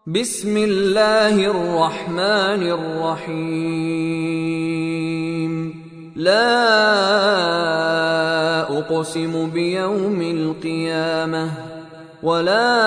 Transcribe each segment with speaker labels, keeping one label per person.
Speaker 1: بسم الله الرحمن الرحيم. لا أقسم بيوم القيامة ولا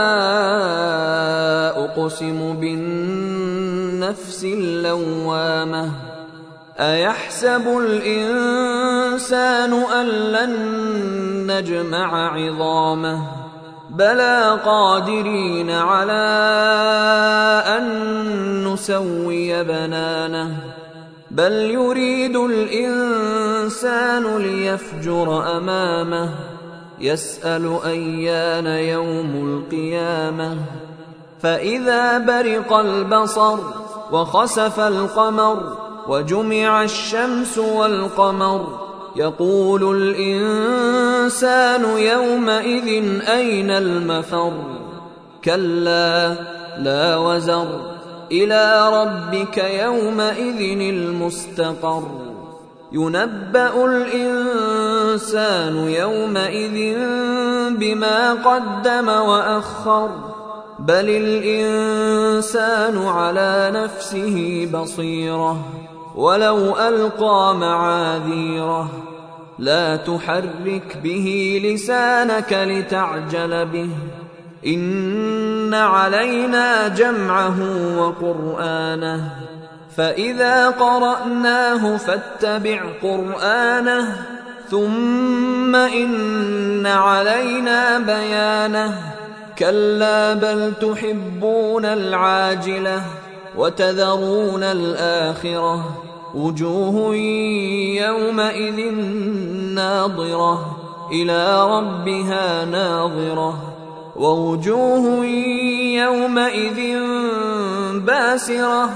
Speaker 1: أقسم بالنفس اللوامة. أيحسب الإنسان أن لن نجمع عظامه بلى قادرين على أن نسوي بنانه بل يريد الإنسان ليفجر أمامه يسأل أيان يوم القيامة. فإذا برق البصر وخسف القمر وجمع الشمس والقمر يقول الإنسان يومئذ أين المفر. كلا لا وزر إلى ربك يومئذ المستقر. ينبأ الإنسان يومئذ بما قدم وأخر بل الإنسان على نفسه بصيرة ولو ألقى معاذيره. لا تحرك به لسانك لتعجل به إن علينا جمعه وقرآنه فإذا قرأناه فاتبع قرآنه ثم إن علينا بيانه. كلا بل تحبون العاجلة وتذرون الآخرة وجوه يومئذ ناظرة إلى ربها ناظرة ووجوه يومئذ باسرة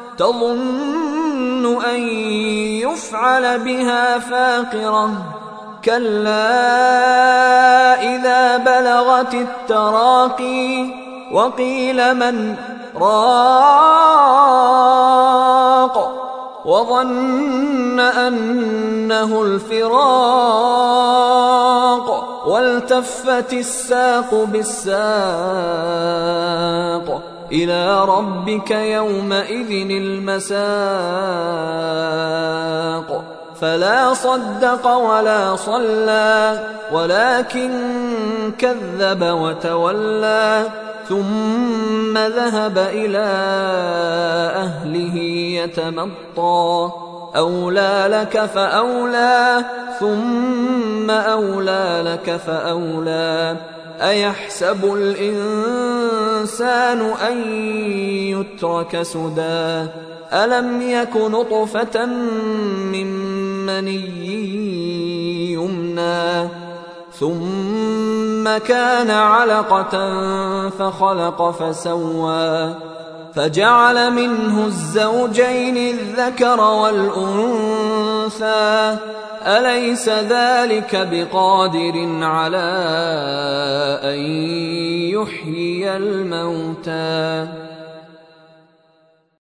Speaker 1: تظن أن يفعل بها فاقرة. كلا إذا بلغت التراقي وقيل من راق وظن أنه الفراق والتفت الساق بالساق إلى ربك يومئذ المساق. فلا صدق ولا صلى ولكن كذب وتولى ثم ذهب إلى أهله يتمطى. أولى لك فأولى ثم أولى لك فأولى. أيحسب الإنسان أن يترك سدى ألم يك نطفة من مني يمنى ثم كان علقة فخلق فسوى فجعل منه الزوجين الذكر والأنثى. أليس ذلك بقادر على أن يحيي الموتى؟